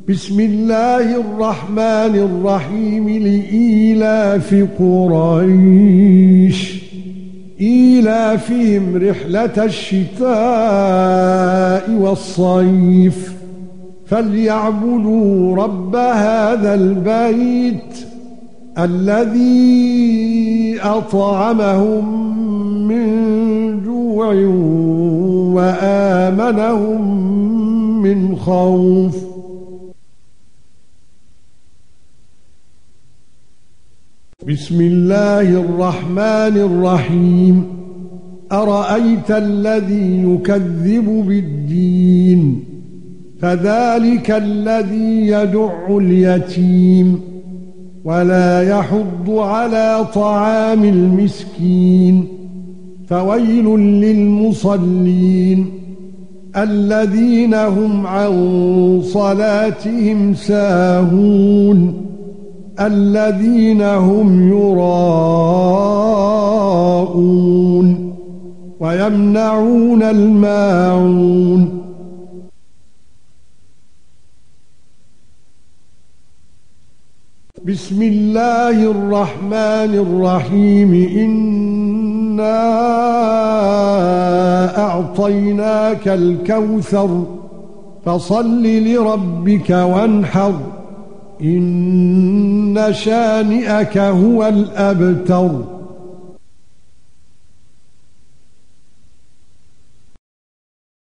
بسم الله الرحمن الرحيم لإيلاف قريش إيلافهم رحلة الشتاء والصيف فليعبدوا رب هذا البيت الذي أطعمهم من جوع وآمنهم من خوف. بسم الله الرحمن الرحيم أرأيت الذي يكذب بالدين فذلك الذي يدع اليتيم ولا يحض على طعام المسكين فويل للمصلين الذين هم عن صلاتهم ساهون الذين هم يراءون ويمنعون الماعون. بسم الله الرحمن الرحيم إنا أعطيناك الكوثر فصل لربك وانحر إن شانئك هو الأبتر.